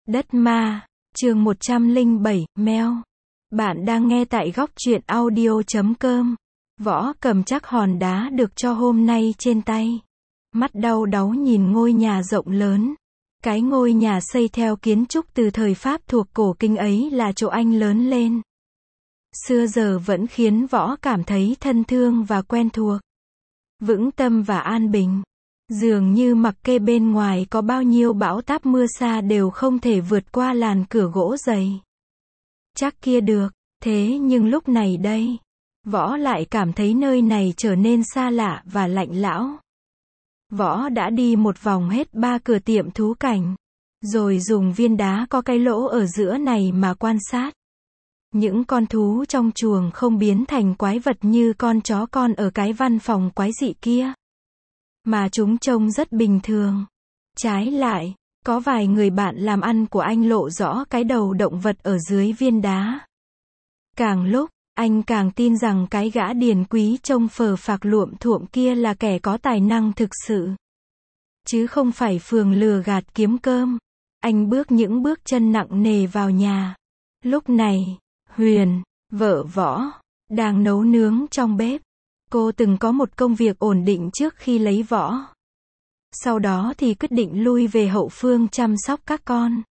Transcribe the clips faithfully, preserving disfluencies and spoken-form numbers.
Đất ma, chương một trăm lẻ bảy, meo. Bạn đang nghe tại góc truyện audio chấm com. Võ cầm chắc hòn đá được cho hôm nay trên tay. Mắt đau đáu nhìn ngôi nhà rộng lớn. Cái ngôi nhà xây theo kiến trúc từ thời Pháp thuộc cổ kinh ấy là chỗ anh lớn lên. Xưa giờ vẫn khiến Võ cảm thấy thân thương và quen thuộc. Vững tâm và an bình. Dường như mặc kệ bên ngoài có bao nhiêu bão táp mưa xa đều không thể vượt qua làn cửa gỗ dày. Chắc kia được, thế nhưng lúc này đây, Võ lại cảm thấy nơi này trở nên xa lạ và lạnh lẽo. Võ đã đi một vòng hết ba cửa tiệm thú cảnh, rồi dùng viên đá có cái lỗ ở giữa này mà quan sát. Những con thú trong chuồng không biến thành quái vật như con chó con ở cái văn phòng quái dị kia, mà chúng trông rất bình thường. Trái lại, có vài người bạn làm ăn của anh lộ rõ cái đầu động vật ở dưới viên đá. Càng lúc, anh càng tin rằng cái gã điền quý trông phờ phạc luộm thuộm kia là kẻ có tài năng thực sự, chứ không phải phường lừa gạt kiếm cơm. Anh bước những bước chân nặng nề vào nhà. Lúc này, Huyền, vợ Võ, đang nấu nướng trong bếp. Cô từng có một công việc ổn định trước khi lấy Võ. Sau đó thì quyết định lui về hậu phương chăm sóc các con.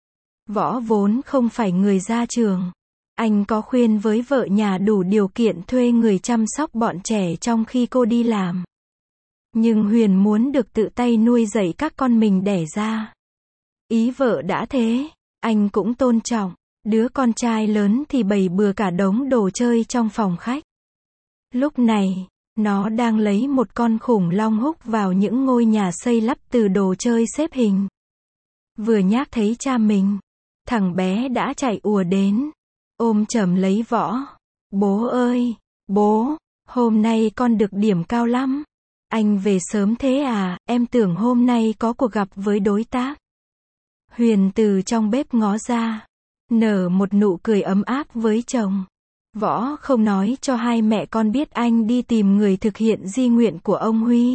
Võ vốn không phải người ra trường. Anh có khuyên với vợ nhà đủ điều kiện thuê người chăm sóc bọn trẻ trong khi cô đi làm. Nhưng Huyền muốn được tự tay nuôi dạy các con mình đẻ ra. Ý vợ đã thế, anh cũng tôn trọng. Đứa con trai lớn thì bày bừa cả đống đồ chơi trong phòng khách. Lúc này, nó đang lấy một con khủng long húc vào những ngôi nhà xây lắp từ đồ chơi xếp hình. Vừa nhác thấy cha mình, thằng bé đã chạy ùa đến, ôm chầm lấy Võ. Bố ơi, bố, hôm nay con được điểm cao lắm. Anh về sớm thế à, em tưởng hôm nay có cuộc gặp với đối tác. Huyền từ trong bếp ngó ra, nở một nụ cười ấm áp với chồng. Võ không nói cho hai mẹ con biết anh đi tìm người thực hiện di nguyện của ông Huy,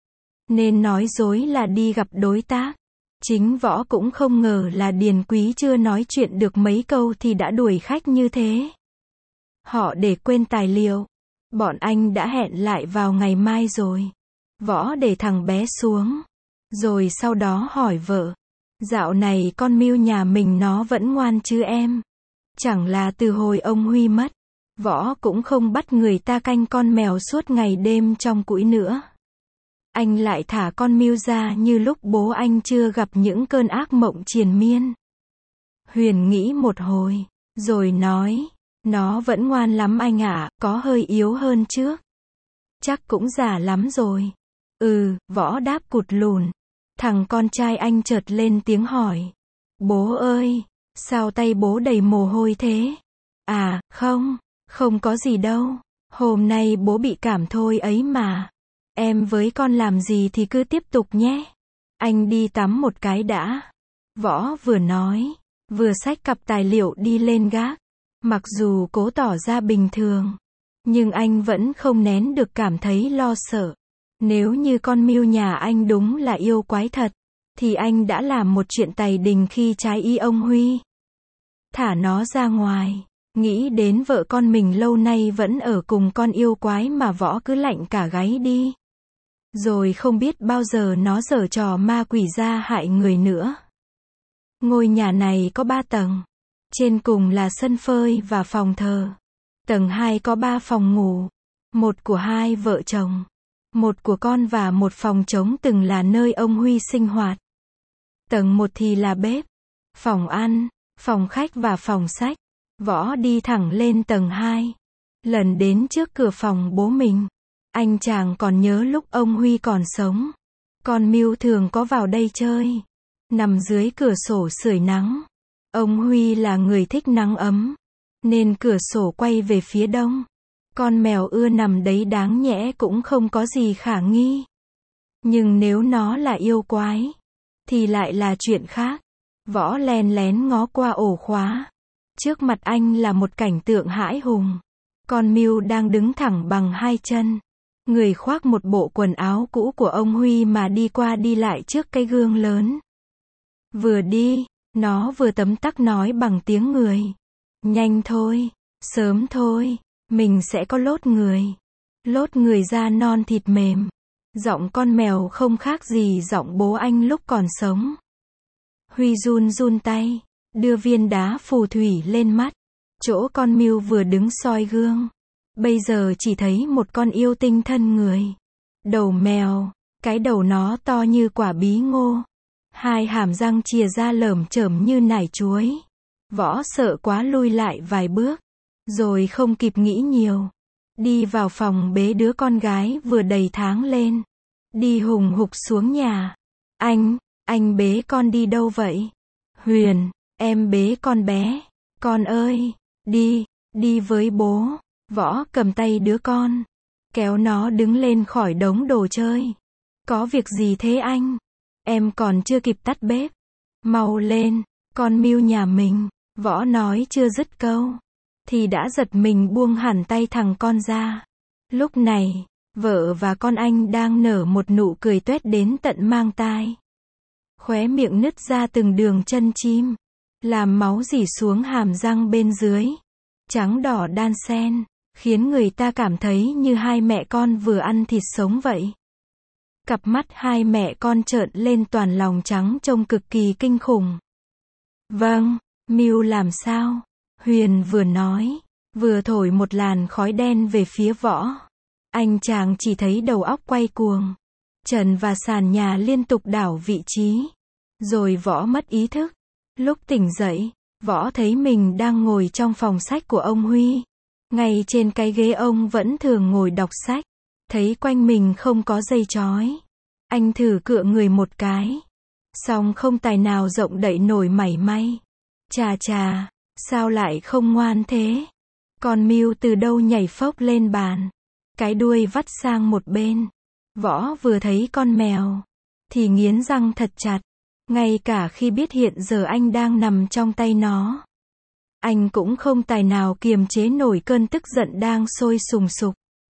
nên nói dối là đi gặp đối tác. Chính Võ cũng không ngờ là Điền Quý chưa nói chuyện được mấy câu thì đã đuổi khách như thế. Họ để quên tài liệu. Bọn anh đã hẹn lại vào ngày mai rồi. Võ để thằng bé xuống, rồi sau đó hỏi vợ, dạo này con Miu nhà mình nó vẫn ngoan chứ em? Chẳng là từ hồi ông Huy mất, Võ cũng không bắt người ta canh con mèo suốt ngày đêm trong cũi nữa. Anh lại thả con Miu ra như lúc bố anh chưa gặp những cơn ác mộng triền miên. Huyền nghĩ một hồi, rồi nói, nó vẫn ngoan lắm anh ạ, có hơi yếu hơn trước. Chắc cũng già lắm rồi. Ừ, Võ đáp cụt lùn. Thằng con trai anh chợt lên tiếng hỏi, bố ơi, sao tay bố đầy mồ hôi thế? À, không, không có gì đâu. Hôm nay bố bị cảm thôi ấy mà. Em với con làm gì thì cứ tiếp tục nhé. Anh đi tắm một cái đã. Võ vừa nói, vừa xách cặp tài liệu đi lên gác. Mặc dù cố tỏ ra bình thường, nhưng anh vẫn không nén được cảm thấy lo sợ. Nếu như con Miu nhà anh đúng là yêu quái thật, thì anh đã làm một chuyện tày đình khi trái ý ông Huy. Thả nó ra ngoài. Nghĩ đến vợ con mình lâu nay vẫn ở cùng con yêu quái mà Võ cứ lạnh cả gáy đi. Rồi không biết bao giờ nó giở trò ma quỷ ra hại người nữa. Ngôi nhà này có ba tầng. Trên cùng là sân phơi và phòng thờ. Tầng hai có ba phòng ngủ. Một của hai vợ chồng, một của con và một phòng trống từng là nơi ông Huy sinh hoạt. Tầng một thì là bếp, phòng ăn, phòng khách và phòng sách. Võ đi thẳng lên tầng hai. Lần đến trước cửa phòng bố mình, anh chàng còn nhớ lúc ông Huy còn sống. Con Miu thường có vào đây chơi, nằm dưới cửa sổ sưởi nắng. Ông Huy là người thích nắng ấm, nên cửa sổ quay về phía đông. Con mèo ưa nằm đấy đáng nhẽ cũng không có gì khả nghi. Nhưng nếu nó là yêu quái, thì lại là chuyện khác. Võ len lén ngó qua ổ khóa. Trước mặt anh là một cảnh tượng hãi hùng. Con Miu đang đứng thẳng bằng hai chân. Người khoác một bộ quần áo cũ của ông Huy mà đi qua đi lại trước cái gương lớn. Vừa đi, Nó vừa tấm tắc nói bằng tiếng người. Nhanh thôi, sớm thôi, mình sẽ có lốt người. Lốt người da non thịt mềm. Giọng con mèo không khác gì giọng bố anh lúc còn sống. Huy run run tay, đưa viên đá phù thủy lên mắt. Chỗ con Miu vừa đứng soi gương. Bây giờ chỉ thấy một con yêu tinh thân người. Đầu mèo, cái đầu nó to như quả bí ngô. Hai hàm răng chìa ra lởm chởm như nải chuối. Võ sợ quá lui lại vài bước. Rồi không kịp nghĩ nhiều. Đi vào phòng bế đứa con gái vừa đầy tháng lên. Đi hùng hục xuống nhà. Anh, anh bế con đi đâu vậy? Huyền, em bế con bé. Con ơi, đi, đi với bố. Võ cầm tay đứa con. Kéo nó đứng lên khỏi đống đồ chơi. Có việc gì thế anh? Em còn chưa kịp tắt bếp. Mau lên, con Miu nhà mình. Võ nói chưa dứt câu. Thì đã giật mình buông hẳn tay thằng con ra. Lúc này, vợ và con anh đang nở một nụ cười tuét đến tận mang tai. Khóe miệng nứt ra từng đường chân chim. Làm máu rỉ xuống hàm răng bên dưới. Trắng đỏ đan xen. Khiến người ta cảm thấy như hai mẹ con vừa ăn thịt sống vậy. Cặp mắt hai mẹ con trợn lên toàn lòng trắng trông cực kỳ kinh khủng. Vâng, Miu làm sao? Huyền vừa nói, vừa thổi một làn khói đen về phía Võ. Anh chàng chỉ thấy đầu óc quay cuồng. Trần và sàn nhà liên tục đảo vị trí. Rồi Võ mất ý thức. Lúc tỉnh dậy, Võ thấy mình đang ngồi trong phòng sách của ông Huy. Ngay trên cái ghế ông vẫn thường ngồi đọc sách. Thấy quanh mình không có dây trói. Anh thử cựa người một cái. Xong không tài nào rộng đậy nổi mảy may. Chà chà, sao lại không ngoan thế? Con Miu từ đâu nhảy phốc lên bàn. Cái đuôi vắt sang một bên. Võ vừa thấy con mèo. Thì nghiến răng thật chặt. Ngay cả khi biết hiện giờ anh đang nằm trong tay nó. Anh cũng không tài nào kiềm chế nổi cơn tức giận đang sôi sùng sục.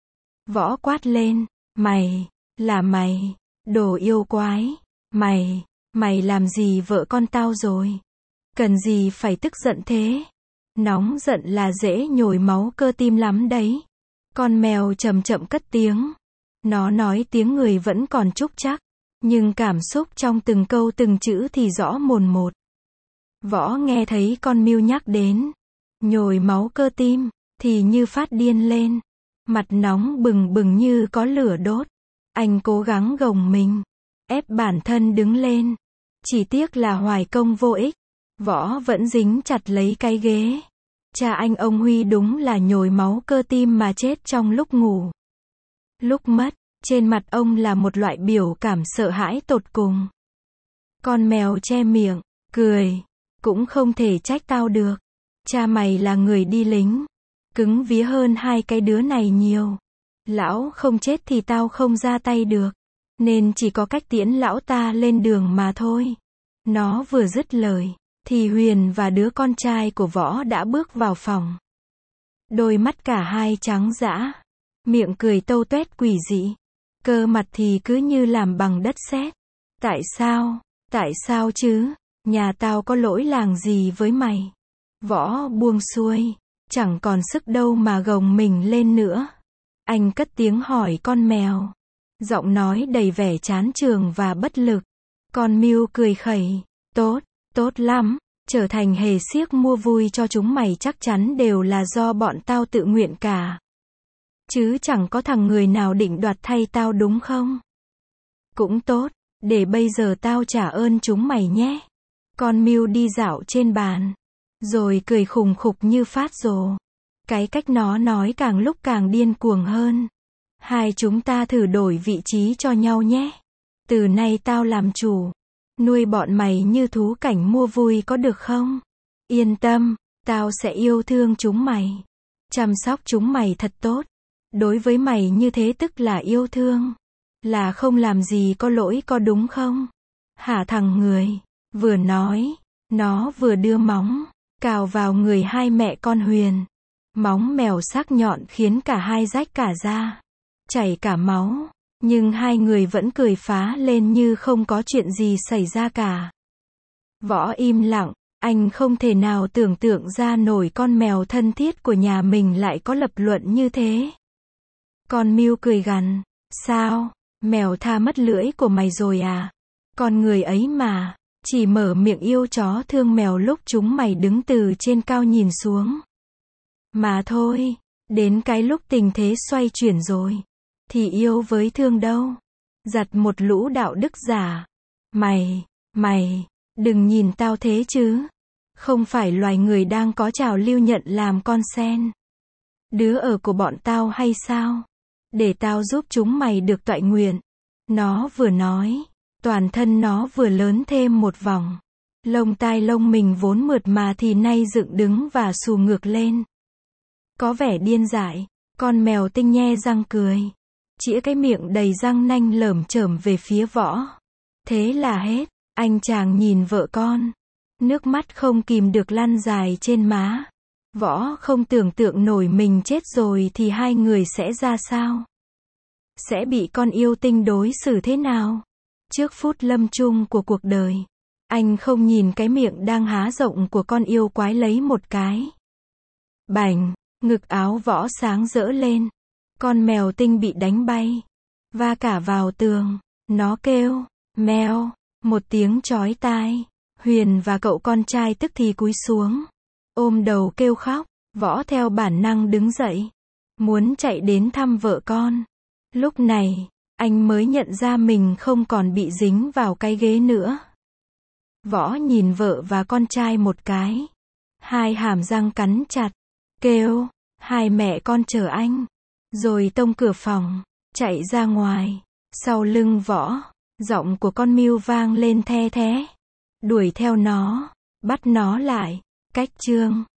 Võ quát lên. Mày, là mày, đồ yêu quái. Mày, mày làm gì vợ con tao rồi? Cần gì phải tức giận thế? Nóng giận là dễ nhồi máu cơ tim lắm đấy. Con mèo chậm chậm cất tiếng. Nó nói tiếng người vẫn còn trúc trắc. Nhưng cảm xúc trong từng câu từng chữ thì rõ mồn một. Võ nghe thấy con Miu nhắc đến nhồi máu cơ tim, thì như phát điên lên. Mặt nóng bừng bừng như có lửa đốt. Anh cố gắng gồng mình, ép bản thân đứng lên. Chỉ tiếc là hoài công vô ích. Võ vẫn dính chặt lấy cái ghế. Cha anh ông Huy đúng là nhồi máu cơ tim mà chết trong lúc ngủ. Lúc mất, trên mặt ông là một loại biểu cảm sợ hãi tột cùng. Con mèo che miệng, cười. Cũng không thể trách tao được. Cha mày là người đi lính. Cứng vía hơn hai cái đứa này nhiều. Lão không chết thì tao không ra tay được. Nên chỉ có cách tiễn lão ta lên đường mà thôi. Nó vừa dứt lời. Thì Huyền và đứa con trai của Võ đã bước vào phòng. Đôi mắt cả hai trắng dã. Miệng cười tâu tuét quỷ dị. Cơ mặt thì cứ như làm bằng đất sét. Tại sao? Tại sao chứ? Nhà tao có lỗi làng gì với mày? Võ buông xuôi. Chẳng còn sức đâu mà gồng mình lên nữa. Anh cất tiếng hỏi con mèo. Giọng nói đầy vẻ chán chường và bất lực. Con Miu cười khẩy. Tốt, tốt lắm. Trở thành hề xiếc mua vui cho chúng mày chắc chắn đều là do bọn tao tự nguyện cả. Chứ chẳng có thằng người nào định đoạt thay tao đúng không? Cũng tốt. Để bây giờ tao trả ơn chúng mày nhé. Con Miu đi dạo trên bàn. Rồi cười khùng khục như phát rồ. Cái cách nó nói càng lúc càng điên cuồng hơn. Hai chúng ta thử đổi vị trí cho nhau nhé. Từ nay tao làm chủ. Nuôi bọn mày như thú cảnh mua vui có được không? Yên tâm, tao sẽ yêu thương chúng mày. Chăm sóc chúng mày thật tốt. Đối với mày như thế tức là yêu thương. Là không làm gì có lỗi có đúng không? Hả thằng người. Vừa nói, nó vừa đưa móng cào vào người hai mẹ con Huyền. Móng mèo sắc nhọn khiến cả hai rách cả da, chảy cả máu. Nhưng hai người vẫn cười phá lên như không có chuyện gì xảy ra cả. Võ im lặng, anh không thể nào tưởng tượng ra nổi con mèo thân thiết của nhà mình lại có lập luận như thế. Con Mew cười gằn, sao, mèo tha mất lưỡi của mày rồi à? Con người ấy mà, chỉ mở miệng yêu chó thương mèo lúc chúng mày đứng từ trên cao nhìn xuống. Mà thôi, đến cái lúc tình thế xoay chuyển rồi, thì yêu với thương đâu. Giặt một lũ đạo đức giả. Mày, mày, đừng nhìn tao thế chứ. Không phải loài người đang có trào lưu nhận làm con sen. Đứa ở của bọn tao hay sao? Để tao giúp chúng mày được toại nguyện. Nó vừa nói, toàn thân nó vừa lớn thêm một vòng. Lông tai lông mình vốn mượt mà thì nay dựng đứng và xù ngược lên. Có vẻ điên dại, con mèo tinh nhe răng cười. Chĩa cái miệng đầy răng nanh lởm chởm về phía Võ. Thế là hết, anh chàng nhìn vợ con. Nước mắt không kìm được lăn dài trên má. Võ không tưởng tượng nổi mình chết rồi thì hai người sẽ ra sao. Sẽ bị con yêu tinh đối xử thế nào? Trước phút lâm chung của cuộc đời, anh không nhìn cái miệng đang há rộng của con yêu quái lấy một cái. Bành, ngực áo Võ sáng rỡ lên. Con mèo tinh bị đánh bay, va cả vào tường. Nó kêu, meo, một tiếng chói tai. Huyền và cậu con trai tức thì cúi xuống, ôm đầu kêu khóc. Võ theo bản năng đứng dậy, muốn chạy đến thăm vợ con. Lúc này, anh mới nhận ra mình không còn bị dính vào cái ghế nữa. Võ nhìn vợ và con trai một cái. Hai hàm răng cắn chặt, kêu, hai mẹ con chờ anh. Rồi tông cửa phòng, chạy ra ngoài. Sau lưng Võ, giọng của con Mew vang lên the thé. Đuổi theo nó, bắt nó lại. Cách chương